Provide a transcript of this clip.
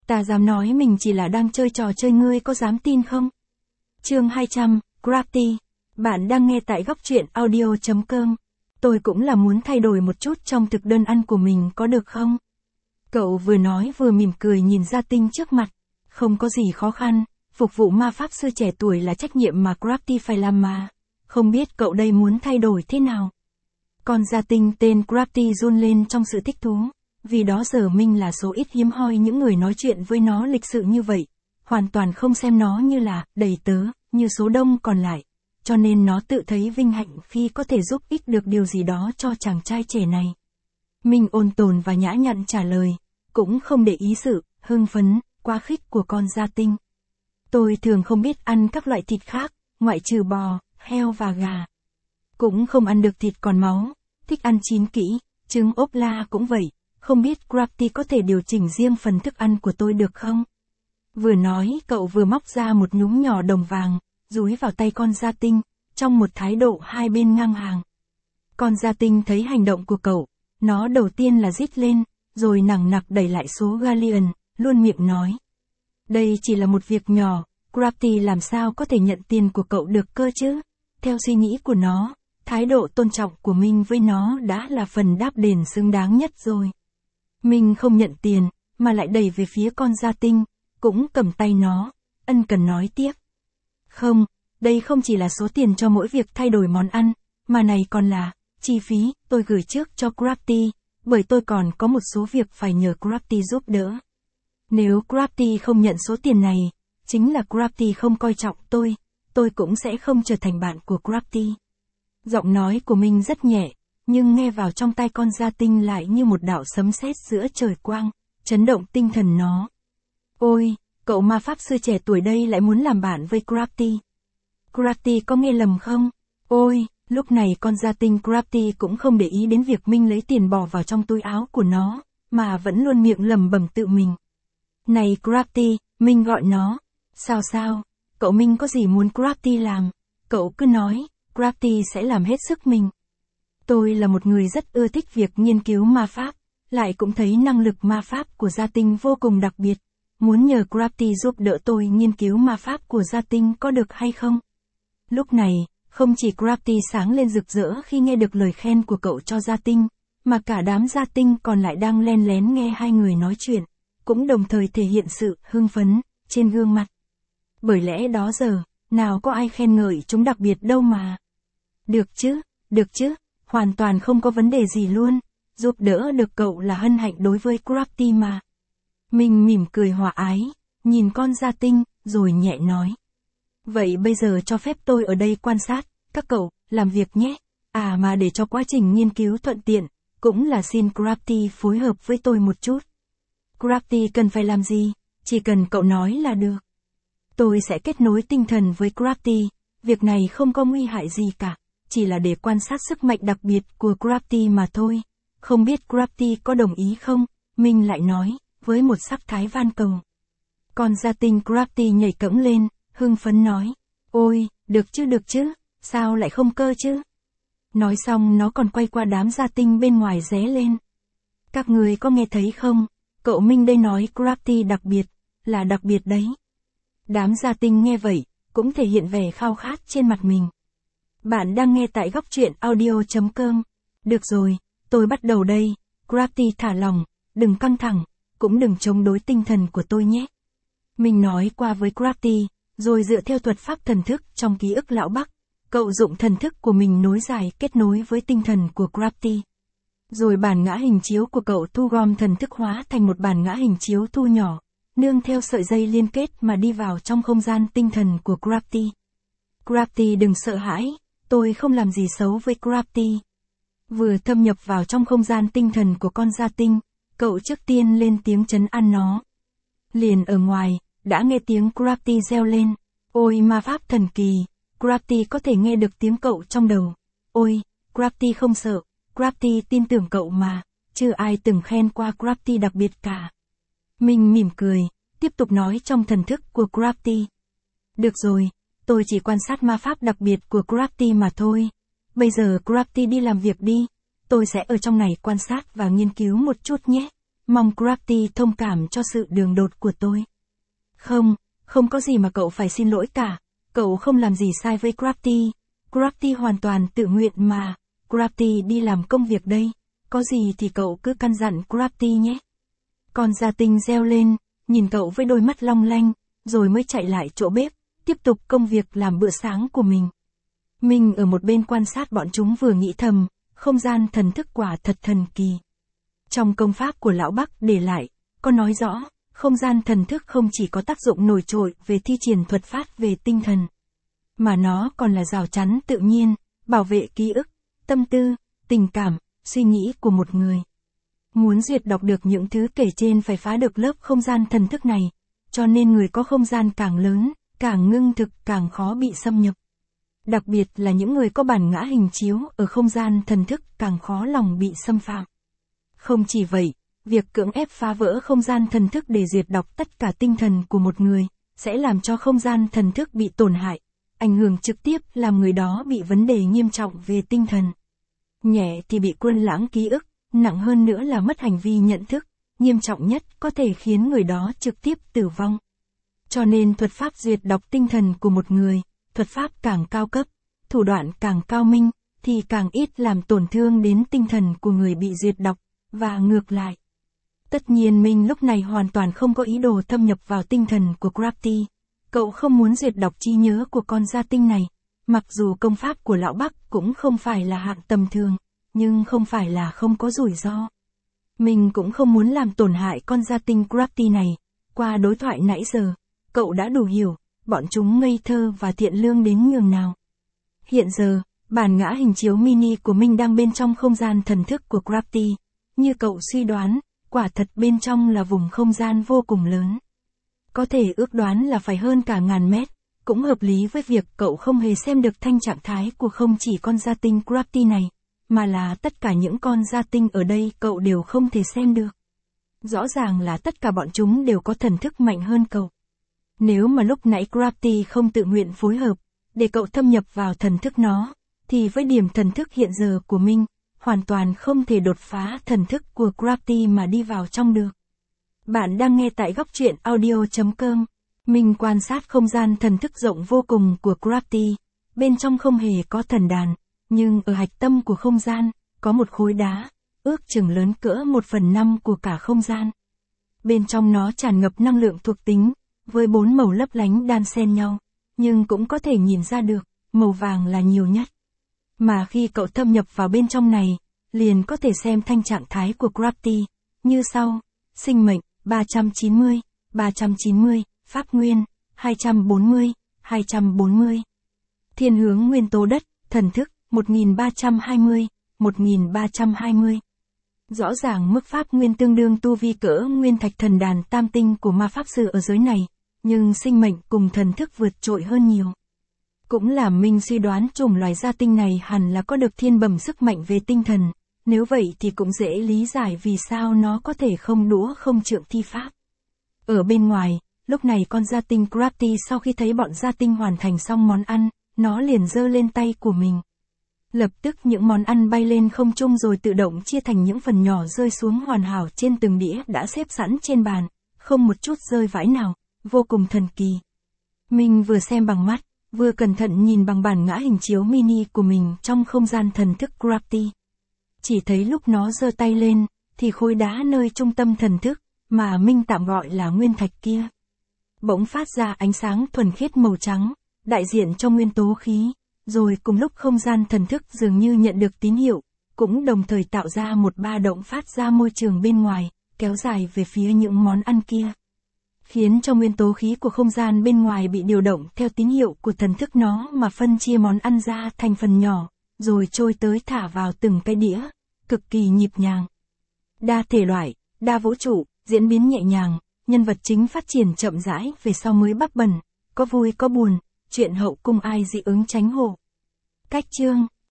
Ta dám nói mình chỉ là đang chơi trò chơi, ngươi có dám tin không? Chương 200, Crafty. Bạn đang nghe tại góc truyện audio.com. Tôi cũng là muốn thay đổi một chút trong thực đơn ăn của mình, có được không? Cậu vừa nói vừa mỉm cười nhìn Gia Tinh trước mặt. Không có gì khó khăn, phục vụ ma pháp sư trẻ tuổi là trách nhiệm mà Crafty phải làm mà. Không biết cậu đây muốn thay đổi thế nào? Con Gia Tinh tên Crafty run lên trong sự thích thú. Vì đó giờ mình là số ít hiếm hoi những người nói chuyện với nó lịch sự như vậy. Hoàn toàn không xem nó như là đầy tớ, như số đông còn lại. Cho nên nó tự thấy vinh hạnh khi có thể giúp ích được điều gì đó cho chàng trai trẻ này. Mình ôn tồn và nhã nhặn trả lời, cũng không để ý sự hưng phấn, quá khích của con Gia Tinh. Tôi thường không biết ăn các loại thịt khác, ngoại trừ bò, heo và gà. Cũng không ăn được thịt còn máu, thích ăn chín kỹ, trứng ốp la cũng vậy. Không biết Crafty có thể điều chỉnh riêng phần thức ăn của tôi được không? Vừa nói cậu vừa móc ra một nhúm nhỏ đồng vàng, dúi vào tay con Gia Tinh, trong một thái độ hai bên ngang hàng. Con Gia Tinh thấy hành động của cậu, nó đầu tiên là rít lên, rồi nằng nặc đẩy lại số galleon, luôn miệng nói. Đây chỉ là một việc nhỏ, Crafty làm sao có thể nhận tiền của cậu được cơ chứ? Theo suy nghĩ của nó, thái độ tôn trọng của mình với nó đã là phần đáp đền xứng đáng nhất rồi. Mình không nhận tiền, mà lại đẩy về phía con Gia Tinh, cũng cầm tay nó, ân cần nói tiếp. Không, đây không chỉ là số tiền cho mỗi việc thay đổi món ăn, mà này còn là chi phí tôi gửi trước cho Crafty, bởi tôi còn có một số việc phải nhờ Crafty giúp đỡ. Nếu Crafty không nhận số tiền này, chính là Crafty không coi trọng tôi cũng sẽ không trở thành bạn của Crafty. Giọng nói của mình rất nhẹ, nhưng nghe vào trong tai con Gia Tinh lại như một đạo sấm sét giữa trời quang, chấn động tinh thần nó. Ôi, cậu ma pháp sư trẻ tuổi đây lại muốn làm bạn với Crafty. Crafty có nghe lầm không? Ôi, lúc này con Gia Tinh Crafty cũng không để ý đến việc Minh lấy tiền bỏ vào trong túi áo của nó, mà vẫn luôn miệng lẩm bẩm tự mình. Này Crafty, Minh gọi nó. Sao, cậu Minh có gì muốn Crafty làm? Cậu cứ nói, Crafty sẽ làm hết sức mình. Tôi là một người rất ưa thích việc nghiên cứu ma pháp, lại cũng thấy năng lực ma pháp của Gia Tinh vô cùng đặc biệt. Muốn nhờ Crafty giúp đỡ tôi nghiên cứu ma pháp của Gia Tinh có được hay không? Lúc này, không chỉ Crafty sáng lên rực rỡ khi nghe được lời khen của cậu cho Gia Tinh, mà cả đám Gia Tinh còn lại đang len lén nghe hai người nói chuyện, cũng đồng thời thể hiện sự hưng phấn trên gương mặt. Bởi lẽ đó giờ, nào có ai khen ngợi chúng đặc biệt đâu mà. Được chứ, hoàn toàn không có vấn đề gì luôn, giúp đỡ được cậu là hân hạnh đối với Crafty mà. Mình mỉm cười hòa ái, nhìn con Gia Tinh, rồi nhẹ nói. Vậy bây giờ cho phép tôi ở đây quan sát, các cậu, làm việc nhé. À mà để cho quá trình nghiên cứu thuận tiện, cũng là xin Crafty phối hợp với tôi một chút. Crafty cần phải làm gì, chỉ cần cậu nói là được. Tôi sẽ kết nối tinh thần với Crafty, việc này không có nguy hại gì cả, chỉ là để quan sát sức mạnh đặc biệt của Crafty mà thôi. Không biết Crafty có đồng ý không? Mình lại nói, với một sắc thái van cầu. Con Gia Tinh Crafty nhảy cẫng lên, hưng phấn nói. Ôi, được chứ, sao lại không cơ chứ? Nói xong nó còn quay qua đám Gia Tinh bên ngoài ré lên. Các người có nghe thấy không? Cậu Minh đây nói Crafty đặc biệt, là đặc biệt đấy. Đám Gia Tinh nghe vậy, cũng thể hiện vẻ khao khát trên mặt mình. Bạn đang nghe tại góc truyện audio.com. Được rồi, tôi bắt đầu đây. Crafty thả lỏng, đừng căng thẳng, cũng đừng chống đối tinh thần của tôi nhé. Mình nói qua với Crafty, rồi dựa theo thuật pháp thần thức trong ký ức lão Bắc, cậu dụng thần thức của mình nối dài kết nối với tinh thần của Crafty. Rồi bản ngã hình chiếu của cậu thu gom thần thức hóa thành một bản ngã hình chiếu thu nhỏ, nương theo sợi dây liên kết mà đi vào trong không gian tinh thần của Crafty. Crafty đừng sợ hãi, tôi không làm gì xấu với Crafty. Vừa thâm nhập vào trong không gian tinh thần của con Gia Tinh, cậu trước tiên lên tiếng trấn an nó. Liền ở ngoài, đã nghe tiếng Crafty reo lên. Ôi ma pháp thần kỳ, Crafty có thể nghe được tiếng cậu trong đầu. Ôi, Crafty không sợ, Crafty tin tưởng cậu mà, chưa ai từng khen qua Crafty đặc biệt cả. Mình mỉm cười, tiếp tục nói trong thần thức của Crafty. Được rồi, tôi chỉ quan sát ma pháp đặc biệt của Crafty mà thôi. Bây giờ Crafty đi làm việc đi, tôi sẽ ở trong này quan sát và nghiên cứu một chút nhé. Mong Crafty thông cảm cho sự đường đột của tôi. Không có gì mà cậu phải xin lỗi cả. Cậu không làm gì sai với Crafty. Crafty hoàn toàn tự nguyện mà. Crafty đi làm công việc đây. Có gì thì cậu cứ căn dặn Crafty nhé. Con gia tinh reo lên, nhìn cậu với đôi mắt long lanh, rồi mới chạy lại chỗ bếp, tiếp tục công việc làm bữa sáng của mình. Mình ở một bên quan sát bọn chúng vừa nghĩ thầm, không gian thần thức quả thật thần kỳ. Trong công pháp của Lão Bắc để lại, có nói rõ, không gian thần thức không chỉ có tác dụng nổi trội về thi triển thuật pháp về tinh thần, mà nó còn là rào chắn tự nhiên, bảo vệ ký ức, tâm tư, tình cảm, suy nghĩ của một người. Muốn duyệt đọc được những thứ kể trên phải phá được lớp không gian thần thức này, cho nên người có không gian càng lớn, càng ngưng thực càng khó bị xâm nhập. Đặc biệt là những người có bản ngã hình chiếu ở không gian thần thức càng khó lòng bị xâm phạm. Không chỉ vậy, việc cưỡng ép phá vỡ không gian thần thức để duyệt đọc tất cả tinh thần của một người, sẽ làm cho không gian thần thức bị tổn hại, ảnh hưởng trực tiếp làm người đó bị vấn đề nghiêm trọng về tinh thần. Nhẹ thì bị quên lãng ký ức, nặng hơn nữa là mất hành vi nhận thức, nghiêm trọng nhất có thể khiến người đó trực tiếp tử vong. Cho nên thuật pháp duyệt đọc tinh thần của một người, thuật pháp càng cao cấp, thủ đoạn càng cao minh, thì càng ít làm tổn thương đến tinh thần của người bị duyệt đọc, và ngược lại. Tất nhiên mình lúc này hoàn toàn không có ý đồ thâm nhập vào tinh thần của Crafty. Cậu không muốn duyệt đọc trí nhớ của con gia tinh này, mặc dù công pháp của Lão Bắc cũng không phải là hạng tầm thường, nhưng không phải là không có rủi ro. Mình cũng không muốn làm tổn hại con gia tinh Crafty này. Qua đối thoại nãy giờ, cậu đã đủ hiểu, bọn chúng ngây thơ và thiện lương đến nhường nào. Hiện giờ, bản ngã hình chiếu mini của mình đang bên trong không gian thần thức của Crafty. Như cậu suy đoán, quả thật bên trong là vùng không gian vô cùng lớn. Có thể ước đoán là phải hơn cả 1000 mét, cũng hợp lý với việc cậu không hề xem được thanh trạng thái của không chỉ con gia tinh Crafty này, mà là tất cả những con gia tinh ở đây cậu đều không thể xem được. Rõ ràng là tất cả bọn chúng đều có thần thức mạnh hơn cậu. Nếu mà lúc nãy Crafty không tự nguyện phối hợp, để cậu thâm nhập vào thần thức nó, thì với điểm thần thức hiện giờ của mình, hoàn toàn không thể đột phá thần thức của Crafty mà đi vào trong được. Bạn đang nghe tại góc truyện audio.com. Mình quan sát không gian thần thức rộng vô cùng của Crafty. Bên trong không hề có thần đàn, nhưng ở hạch tâm của không gian, có một khối đá, ước chừng lớn cỡ 1/5 của cả không gian. Bên trong nó tràn ngập năng lượng thuộc tính, với 4 màu lấp lánh đan xen nhau, nhưng cũng có thể nhìn ra được, màu vàng là nhiều nhất. Mà khi cậu thâm nhập vào bên trong này, liền có thể xem thanh trạng thái của Crafty, như sau: sinh mệnh, 390, pháp nguyên, 240, thiên hướng nguyên tố đất, thần thức, 1320. Rõ ràng mức pháp nguyên tương đương tu vi cỡ nguyên thạch thần đàn tam tinh của ma pháp sư ở giới này, nhưng sinh mệnh cùng thần thức vượt trội hơn nhiều. Cũng làm mình suy đoán chủng loài gia tinh này hẳn là có được thiên bẩm sức mạnh về tinh thần, nếu vậy thì cũng dễ lý giải vì sao nó có thể không đũa không trượng thi pháp. Ở bên ngoài, lúc này con gia tinh Crafty sau khi thấy bọn gia tinh hoàn thành xong món ăn, nó liền giơ lên tay của mình. Lập tức những món ăn bay lên không trung rồi tự động chia thành những phần nhỏ rơi xuống hoàn hảo trên từng đĩa đã xếp sẵn trên bàn, không một chút rơi vãi nào, vô cùng thần kỳ. Mình vừa xem bằng mắt, vừa cẩn thận nhìn bằng bản ngã hình chiếu mini của mình trong không gian thần thức Crafty. Chỉ thấy lúc nó giơ tay lên, thì khối đá nơi trung tâm thần thức, mà Minh tạm gọi là nguyên thạch kia, bỗng phát ra ánh sáng thuần khiết màu trắng, đại diện cho nguyên tố khí, rồi cùng lúc không gian thần thức dường như nhận được tín hiệu, cũng đồng thời tạo ra một ba động phát ra môi trường bên ngoài, kéo dài về phía những món ăn kia. Khiến cho nguyên tố khí của không gian bên ngoài bị điều động theo tín hiệu của thần thức nó mà phân chia món ăn ra thành phần nhỏ, rồi trôi tới thả vào từng cái đĩa, cực kỳ nhịp nhàng. Đa thể loại, đa vũ trụ, diễn biến nhẹ nhàng, nhân vật chính phát triển chậm rãi về sau mới bắp bần, có vui có buồn, chuyện hậu cung ai dị ứng tránh hộ. Cách chương